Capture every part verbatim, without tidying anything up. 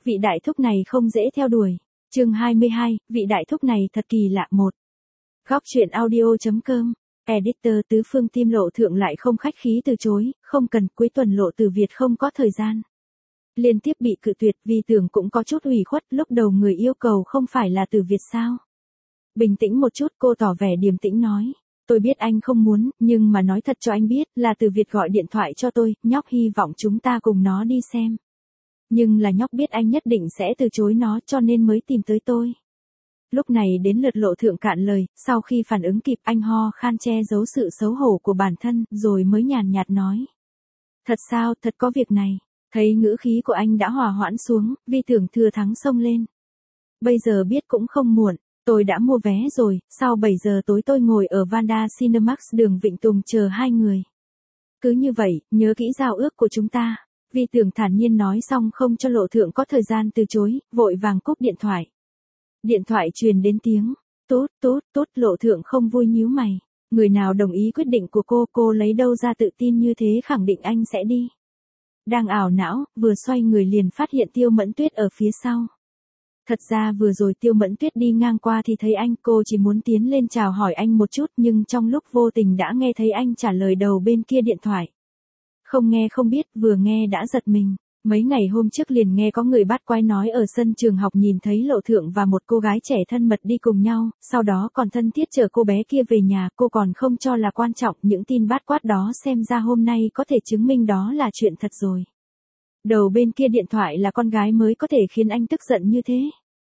vị đại thúc này không dễ theo đuổi. Chương hai mươi hai, vị đại thúc này thật kỳ lạ một. Góc truyện audio.com, editor tứ phương Tim Lộ Thượng lại không khách khí từ chối, không cần, cuối tuần Lộ Từ Việt không có thời gian. Liên tiếp bị cự tuyệt, Vi Tưởng cũng có chút ủy khuất, lúc đầu người yêu cầu không phải là Từ Việt sao? Bình tĩnh một chút, cô tỏ vẻ điềm tĩnh nói. Tôi biết anh không muốn, nhưng mà nói thật cho anh biết, là Từ Việt gọi điện thoại cho tôi, nhóc hy vọng chúng ta cùng nó đi xem. Nhưng là nhóc biết anh nhất định sẽ từ chối nó cho nên mới tìm tới tôi. Lúc này đến lượt Lộ Thượng cạn lời, sau khi phản ứng kịp anh ho khan che giấu sự xấu hổ của bản thân, rồi mới nhàn nhạt nói. Thật sao, thật có việc này. Thấy ngữ khí của anh đã hòa hoãn xuống, Vi Tưởng thừa thắng xông lên. Bây giờ biết cũng không muộn, tôi đã mua vé rồi, sau bảy giờ tối tôi ngồi ở Vanda Cinemax đường Vịnh Tùng chờ hai người. Cứ như vậy, nhớ kỹ giao ước của chúng ta. Vi Tưởng thản nhiên nói xong không cho Lộ Thượng có thời gian từ chối, vội vàng cúp điện thoại. Điện thoại truyền đến tiếng, tốt, tốt, tốt, Lộ Thượng không vui nhíu mày. Người nào đồng ý quyết định của cô, cô lấy đâu ra tự tin như thế khẳng định anh sẽ đi. Đang ảo não, vừa xoay người liền phát hiện Tiêu Mẫn Tuyết ở phía sau. Thật ra vừa rồi Tiêu Mẫn Tuyết đi ngang qua thì thấy anh, cô chỉ muốn tiến lên chào hỏi anh một chút nhưng trong lúc vô tình đã nghe thấy anh trả lời đầu bên kia điện thoại. Không nghe không biết, vừa nghe đã giật mình. Mấy ngày hôm trước liền nghe có người bắt quái nói ở sân trường học nhìn thấy Lộ Thượng và một cô gái trẻ thân mật đi cùng nhau, sau đó còn thân thiết chở cô bé kia về nhà, cô còn không cho là quan trọng, những tin bát quát đó xem ra hôm nay có thể chứng minh đó là chuyện thật rồi. Đầu bên kia điện thoại là con gái mới có thể khiến anh tức giận như thế.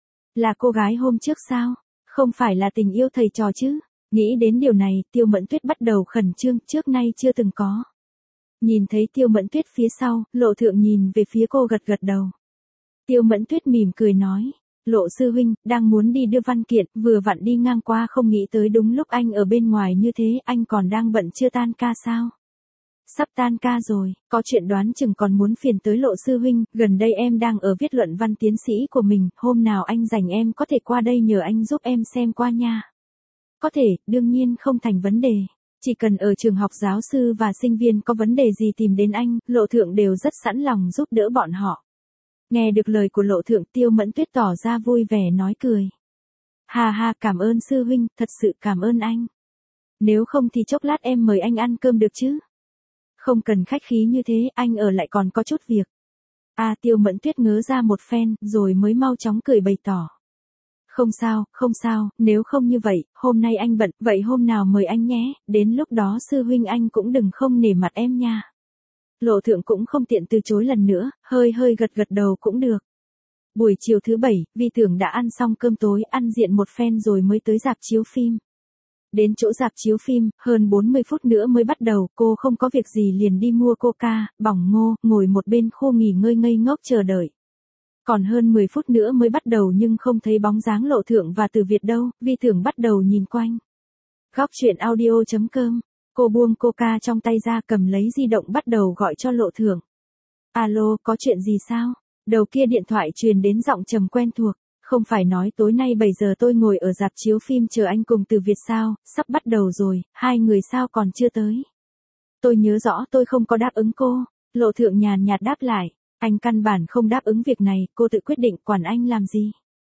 Là cô gái hôm trước sao? Không phải là tình yêu thầy trò chứ? Nghĩ đến điều này, Tiêu Mẫn Tuyết bắt đầu khẩn trương, trước nay chưa từng có. Nhìn thấy Tiêu Mẫn Tuyết phía sau, Lộ Thượng nhìn về phía cô gật gật đầu. Tiêu Mẫn Tuyết mỉm cười nói, Lộ sư huynh, đang muốn đi đưa văn kiện, vừa vặn đi ngang qua không nghĩ tới đúng lúc anh ở bên ngoài như thế, anh còn đang bận chưa tan ca sao? Sắp tan ca rồi, có chuyện đoán chừng còn muốn phiền tới Lộ sư huynh, gần đây em đang ở viết luận văn tiến sĩ của mình, hôm nào anh rảnh em có thể qua đây nhờ anh giúp em xem qua nha. Có thể, đương nhiên không thành vấn đề. Chỉ cần ở trường học giáo sư và sinh viên có vấn đề gì tìm đến anh, Lộ Thượng đều rất sẵn lòng giúp đỡ bọn họ. Nghe được lời của Lộ Thượng, Tiêu Mẫn Tuyết tỏ ra vui vẻ nói cười. Hà hà, cảm ơn sư huynh, thật sự cảm ơn anh. Nếu không thì chốc lát em mời anh ăn cơm được chứ? Không cần khách khí như thế, anh ở lại còn có chút việc. À, Tiêu Mẫn Tuyết ngớ ra một phen, rồi mới mau chóng cười bày tỏ. Không sao, không sao, nếu không như vậy, hôm nay anh bận, vậy hôm nào mời anh nhé, đến lúc đó sư huynh anh cũng đừng không nể mặt em nha. Lộ Thượng cũng không tiện từ chối lần nữa, hơi hơi gật gật đầu cũng được. Buổi chiều thứ bảy, Vi Tưởng đã ăn xong cơm tối, ăn diện một phen rồi mới tới rạp chiếu phim. Đến chỗ rạp chiếu phim, hơn bốn mươi phút nữa mới bắt đầu, cô không có việc gì liền đi mua coca, bỏng ngô, ngồi một bên khu nghỉ ngơi ngây ngốc chờ đợi. Còn hơn mười phút nữa mới bắt đầu nhưng không thấy bóng dáng Lộ Thượng và Từ Việt đâu, Vi Tưởng bắt đầu nhìn quanh. Góc truyện audio.com, cô buông coca trong tay ra cầm lấy di động bắt đầu gọi cho Lộ Thượng. Alo, có chuyện gì sao? Đầu kia điện thoại truyền đến giọng trầm quen thuộc. Không phải nói tối nay bảy giờ tôi ngồi ở rạp chiếu phim chờ anh cùng Từ Việt sao, sắp bắt đầu rồi, hai người sao còn chưa tới? Tôi nhớ rõ tôi không có đáp ứng cô, Lộ Thượng nhàn nhạt đáp lại. Anh căn bản không đáp ứng việc này, cô tự quyết định, quản anh làm gì.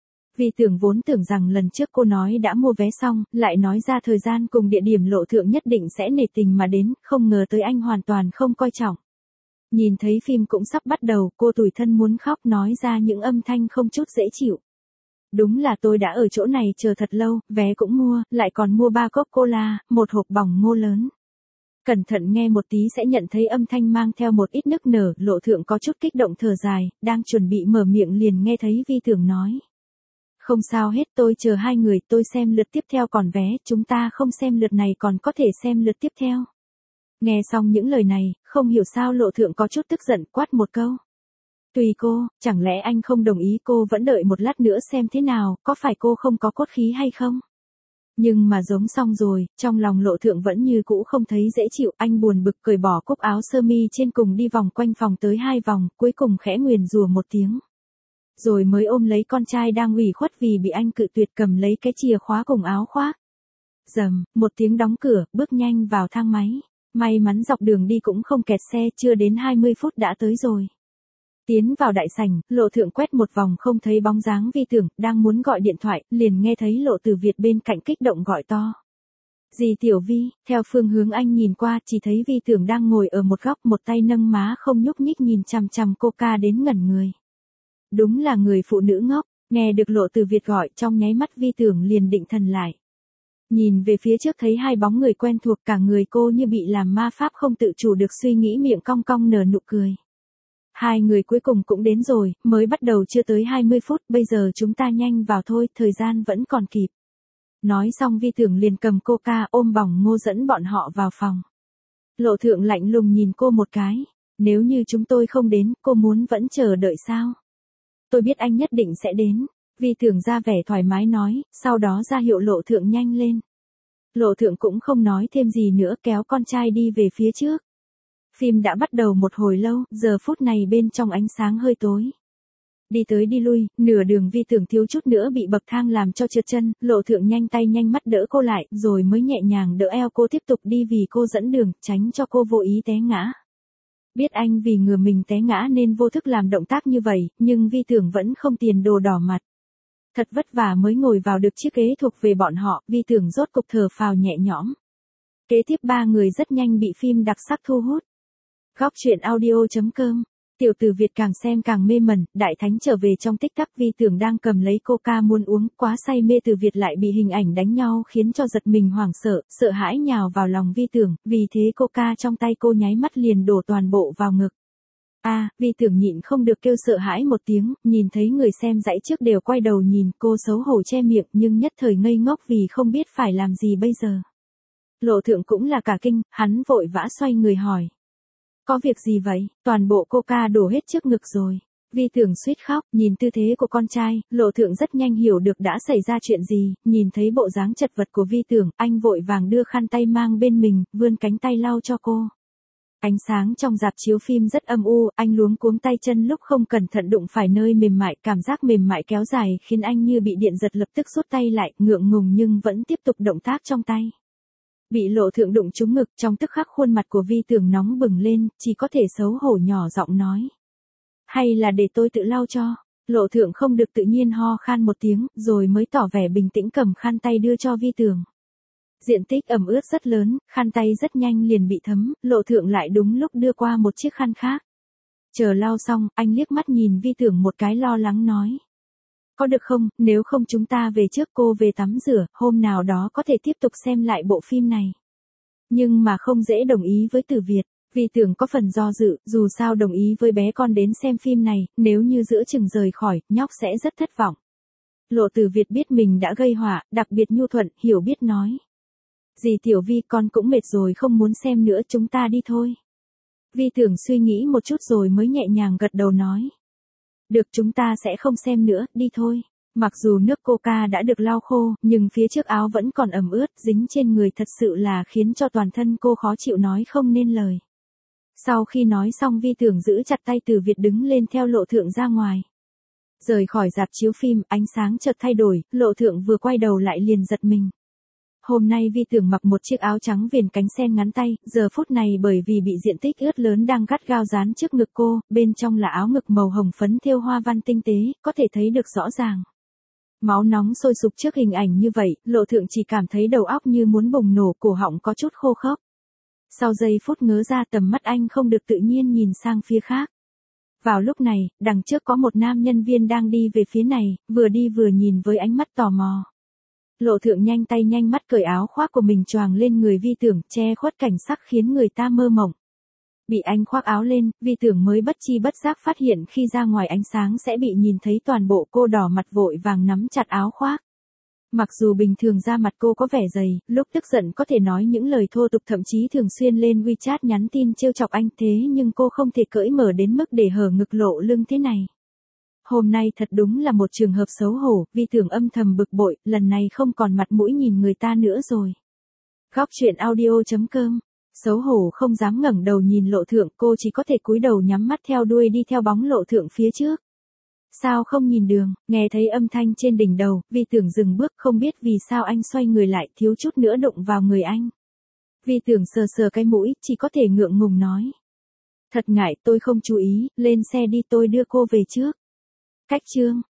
Vi Tưởng vốn tưởng rằng lần trước cô nói đã mua vé xong, lại nói ra thời gian cùng địa điểm Lộ Thượng nhất định sẽ nể tình mà đến, không ngờ tới anh hoàn toàn không coi trọng. Nhìn thấy phim cũng sắp bắt đầu, cô tủi thân muốn khóc nói ra những âm thanh không chút dễ chịu. Đúng là tôi đã ở chỗ này chờ thật lâu, vé cũng mua, lại còn mua ba cốc cola, một hộp bỏng ngô lớn. Cẩn thận nghe một tí sẽ nhận thấy âm thanh mang theo một ít nức nở, Lộ Thượng có chút kích động thở dài, đang chuẩn bị mở miệng liền nghe thấy Vi Tưởng nói. Không sao hết, tôi chờ hai người, tôi xem lượt tiếp theo còn vé, chúng ta không xem lượt này còn có thể xem lượt tiếp theo. Nghe xong những lời này, không hiểu sao Lộ Thượng có chút tức giận, quát một câu. Tùy cô, chẳng lẽ anh không đồng ý cô vẫn đợi một lát nữa xem thế nào, có phải cô không có cốt khí hay không? Nhưng mà giống xong rồi, trong lòng Lộ Thượng vẫn như cũ không thấy dễ chịu, anh buồn bực cởi bỏ cúc áo sơ mi trên cùng đi vòng quanh phòng tới hai vòng, cuối cùng khẽ nguyền rủa một tiếng. Rồi mới ôm lấy con trai đang ủy khuất vì bị anh cự tuyệt cầm lấy cái chìa khóa cùng áo khoác. Dầm, một tiếng đóng cửa, bước nhanh vào thang máy. May mắn dọc đường đi cũng không kẹt xe, chưa đến hai mươi phút đã tới rồi. Tiến vào đại sảnh, Lộ Thượng quét một vòng không thấy bóng dáng Vi Tưởng, đang muốn gọi điện thoại, liền nghe thấy Lộ Từ Việt bên cạnh kích động gọi to. Dì Tiểu Vi, theo phương hướng anh nhìn qua, chỉ thấy Vi Tưởng đang ngồi ở một góc, một tay nâng má không nhúc nhích nhìn chằm chằm Coca đến ngẩn người. Đúng là người phụ nữ ngốc, nghe được Lộ Từ Việt gọi, trong nháy mắt Vi Tưởng liền định thần lại. Nhìn về phía trước thấy hai bóng người quen thuộc, cả người cô như bị làm ma pháp không tự chủ được suy nghĩ, miệng cong cong nở nụ cười. Hai người cuối cùng cũng đến rồi, mới bắt đầu chưa tới hai mươi phút, bây giờ chúng ta nhanh vào thôi, thời gian vẫn còn kịp. Nói xong Vi Tưởng liền cầm Coca ôm bỏng ngô dẫn bọn họ vào phòng. Lộ Thượng lạnh lùng nhìn cô một cái, nếu như chúng tôi không đến, cô muốn vẫn chờ đợi sao? Tôi biết anh nhất định sẽ đến. Vi Tưởng ra vẻ thoải mái nói, sau đó ra hiệu Lộ Thượng nhanh lên. Lộ Thượng cũng không nói thêm gì nữa, kéo con trai đi về phía trước. Phim đã bắt đầu một hồi lâu, giờ phút này bên trong ánh sáng hơi tối. Đi tới đi lui, nửa đường Vi Tưởng thiếu chút nữa bị bậc thang làm cho trượt chân, Lộ Thượng nhanh tay nhanh mắt đỡ cô lại, rồi mới nhẹ nhàng đỡ eo cô tiếp tục đi vì cô dẫn đường, tránh cho cô vô ý té ngã. Biết anh vì ngừa mình té ngã nên vô thức làm động tác như vậy, nhưng Vi Tưởng vẫn không tiền đồ đỏ mặt. Thật vất vả mới ngồi vào được chiếc ghế thuộc về bọn họ, Vi Tưởng rốt cục thở phào nhẹ nhõm. Kế tiếp ba người rất nhanh bị phim đặc sắc thu hút. Góc truyện audio chấm com. Tiểu Từ Việt càng xem càng mê mẩn, đại thánh trở về trong tích tắc. Vi Tưởng đang cầm lấy Coca muốn uống, quá say mê Từ Việt lại bị hình ảnh đánh nhau khiến cho giật mình hoảng sợ, sợ hãi nhào vào lòng Vi Tưởng, vì thế Coca trong tay cô nháy mắt liền đổ toàn bộ vào ngực. A, à, Vi Tưởng nhịn không được kêu sợ hãi một tiếng, nhìn thấy người xem dãy trước đều quay đầu nhìn, cô xấu hổ che miệng nhưng nhất thời ngây ngốc vì không biết phải làm gì bây giờ. Lộ Thượng cũng là cả kinh, hắn vội vã xoay người hỏi. Có việc gì vậy? Toàn bộ Coca đổ hết trước ngực rồi. Vi Tưởng suýt khóc, nhìn tư thế của con trai, Lộ Thượng rất nhanh hiểu được đã xảy ra chuyện gì, nhìn thấy bộ dáng chật vật của Vi Tưởng, anh vội vàng đưa khăn tay mang bên mình, vươn cánh tay lau cho cô. Ánh sáng trong rạp chiếu phim rất âm u, anh luống cuống tay chân lúc không cẩn thận đụng phải nơi mềm mại, cảm giác mềm mại kéo dài khiến anh như bị điện giật lập tức rút tay lại, ngượng ngùng nhưng vẫn tiếp tục động tác trong tay. Bị Lộ Thượng đụng trúng ngực, trong tức khắc khuôn mặt của Vi Tưởng nóng bừng lên, chỉ có thể xấu hổ nhỏ giọng nói. Hay là để tôi tự lau cho? Lộ Thượng không được tự nhiên ho khan một tiếng, rồi mới tỏ vẻ bình tĩnh cầm khăn tay đưa cho Vi Tưởng. Diện tích ẩm ướt rất lớn, khăn tay rất nhanh liền bị thấm, Lộ Thượng lại đúng lúc đưa qua một chiếc khăn khác. Chờ lau xong, anh liếc mắt nhìn Vi Tưởng một cái lo lắng nói. Có được không, nếu không chúng ta về trước, cô về tắm rửa, hôm nào đó có thể tiếp tục xem lại bộ phim này. Nhưng mà không dễ đồng ý với Từ Việt, Vi Tưởng có phần do dự, dù sao đồng ý với bé con đến xem phim này, nếu như giữa chừng rời khỏi, nhóc sẽ rất thất vọng. Lộ Từ Việt biết mình đã gây họa, đặc biệt nhu thuận, hiểu biết nói. Dì Tiểu Vi, con cũng mệt rồi không muốn xem nữa, chúng ta đi thôi. Vi Tưởng suy nghĩ một chút rồi mới nhẹ nhàng gật đầu nói. Được, chúng ta sẽ không xem nữa, đi thôi. Mặc dù nước Coca đã được lau khô, nhưng phía trước áo vẫn còn ẩm ướt, dính trên người thật sự là khiến cho toàn thân cô khó chịu nói không nên lời. Sau khi nói xong Vi Tưởng giữ chặt tay Từ Việt đứng lên theo Lộ Thượng ra ngoài. Rời khỏi rạp chiếu phim, ánh sáng chợt thay đổi, Lộ Thượng vừa quay đầu lại liền giật mình. Hôm nay Vi Tưởng mặc một chiếc áo trắng viền cánh sen ngắn tay, giờ phút này bởi vì bị diện tích ướt lớn đang gắt gao dán trước ngực cô, bên trong là áo ngực màu hồng phấn thêu hoa văn tinh tế, có thể thấy được rõ ràng. Máu nóng sôi sục trước hình ảnh như vậy, Lộ Thượng chỉ cảm thấy đầu óc như muốn bùng nổ, cổ họng có chút khô khốc. Sau giây phút ngớ ra tầm mắt anh không được tự nhiên nhìn sang phía khác. Vào lúc này, đằng trước có một nam nhân viên đang đi về phía này, vừa đi vừa nhìn với ánh mắt tò mò. Lộ Thượng nhanh tay nhanh mắt cởi áo khoác của mình choàng lên người Vi Tưởng, che khuất cảnh sắc khiến người ta mơ mộng. Bị anh khoác áo lên, Vi Tưởng mới bất chi bất giác phát hiện khi ra ngoài ánh sáng sẽ bị nhìn thấy toàn bộ, cô đỏ mặt vội vàng nắm chặt áo khoác. Mặc dù bình thường da mặt cô có vẻ dày, lúc tức giận có thể nói những lời thô tục, thậm chí thường xuyên lên WeChat nhắn tin trêu chọc anh, thế nhưng cô không thể cởi mở đến mức để hở ngực lộ lưng thế này. Hôm nay thật đúng là một trường hợp xấu hổ, Vi Tưởng âm thầm bực bội, lần này không còn mặt mũi nhìn người ta nữa rồi. Góc truyện audio chấm com. Xấu hổ không dám ngẩng đầu nhìn Lộ Thượng, cô chỉ có thể cúi đầu nhắm mắt theo đuôi đi theo bóng Lộ Thượng phía trước. Sao không nhìn đường, nghe thấy âm thanh trên đỉnh đầu, Vi Tưởng dừng bước, không biết vì sao anh xoay người lại, thiếu chút nữa đụng vào người anh. Vi Tưởng sờ sờ cái mũi, chỉ có thể ngượng ngùng nói. Thật ngại tôi không chú ý, lên xe đi tôi đưa cô về trước. Cách chương.